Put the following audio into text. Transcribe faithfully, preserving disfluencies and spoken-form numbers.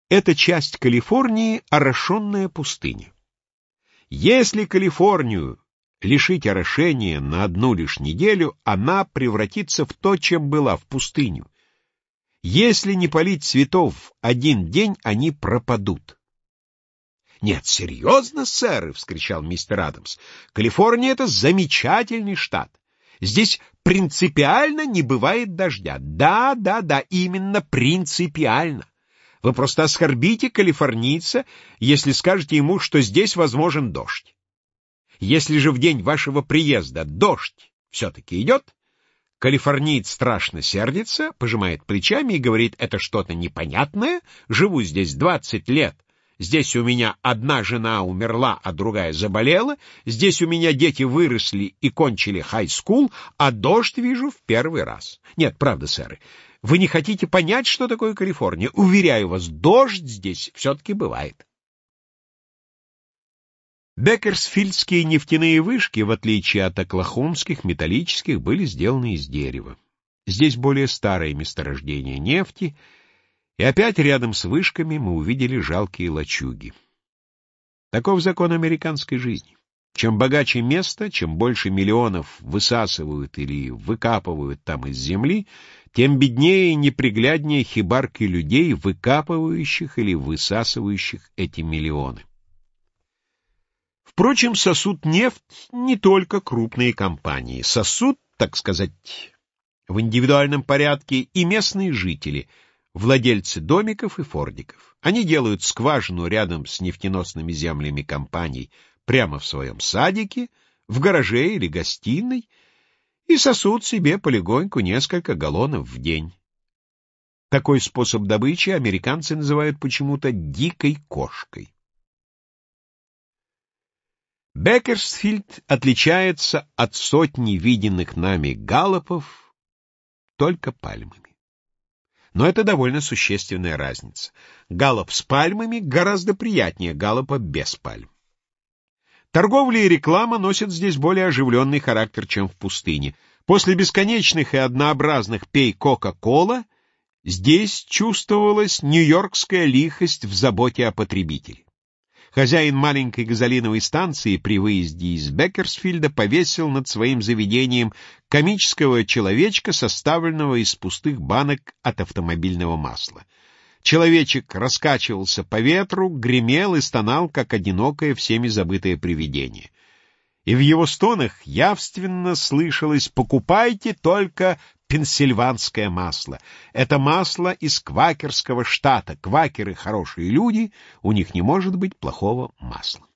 Это часть Калифорнии, орошенная пустыня. Если Калифорнию лишить орошения на одну лишь неделю, она превратится в то, чем была, в пустыню. Если не полить цветов один день, они пропадут. «Нет, серьезно, сэр!» — вскричал мистер Адамс. «Калифорния — это замечательный штат. Здесь принципиально не бывает дождя. Да, да, да, именно принципиально. Вы просто оскорбите калифорнийца, если скажете ему, что здесь возможен дождь. Если же в день вашего приезда дождь все-таки идет, калифорниец страшно сердится, пожимает плечами и говорит: это что-то непонятное, живу здесь двадцать лет, здесь у меня одна жена умерла, а другая заболела, здесь у меня дети выросли и кончили хай-скул, а дождь вижу в первый раз. Нет, правда, сэры, вы не хотите понять, что такое Калифорния. Уверяю вас, дождь здесь все-таки бывает». Беккерсфильдские нефтяные вышки, в отличие от оклахомских металлических, были сделаны из дерева. Здесь более старое месторождение нефти, и опять рядом с вышками мы увидели жалкие лачуги. Таков закон американской жизни. Чем богаче место, чем больше миллионов высасывают или выкапывают там из земли, тем беднее и непригляднее хибарки людей, выкапывающих или высасывающих эти миллионы. Впрочем, сосут нефть не только крупные компании. Сосут, так сказать, в индивидуальном порядке и местные жители, владельцы домиков и фордиков. Они делают скважину рядом с нефтеносными землями компаний прямо в своем садике, в гараже или гостиной и сосут себе полегоньку несколько галлонов в день. Такой способ добычи американцы называют почему-то «дикой кошкой». Беккерсфильд отличается от сотни виденных нами галлопов только пальмами. Но это довольно существенная разница. Галлоп с пальмами гораздо приятнее галлопа без пальм. Торговля и реклама носят здесь более оживленный характер, чем в пустыне. После бесконечных и однообразных «пей Кока-Кола» здесь чувствовалась нью-йоркская лихость в заботе о потребителе. Хозяин маленькой газолиновой станции при выезде из Беккерсфильда повесил над своим заведением комического человечка, составленного из пустых банок от автомобильного масла. Человечек раскачивался по ветру, гремел и стонал, как одинокое всеми забытое привидение. И в его стонах явственно слышалось: «Покупайте только пенсильванское масло. Это масло из квакерского штата. Квакеры — хорошие люди, у них не может быть плохого масла».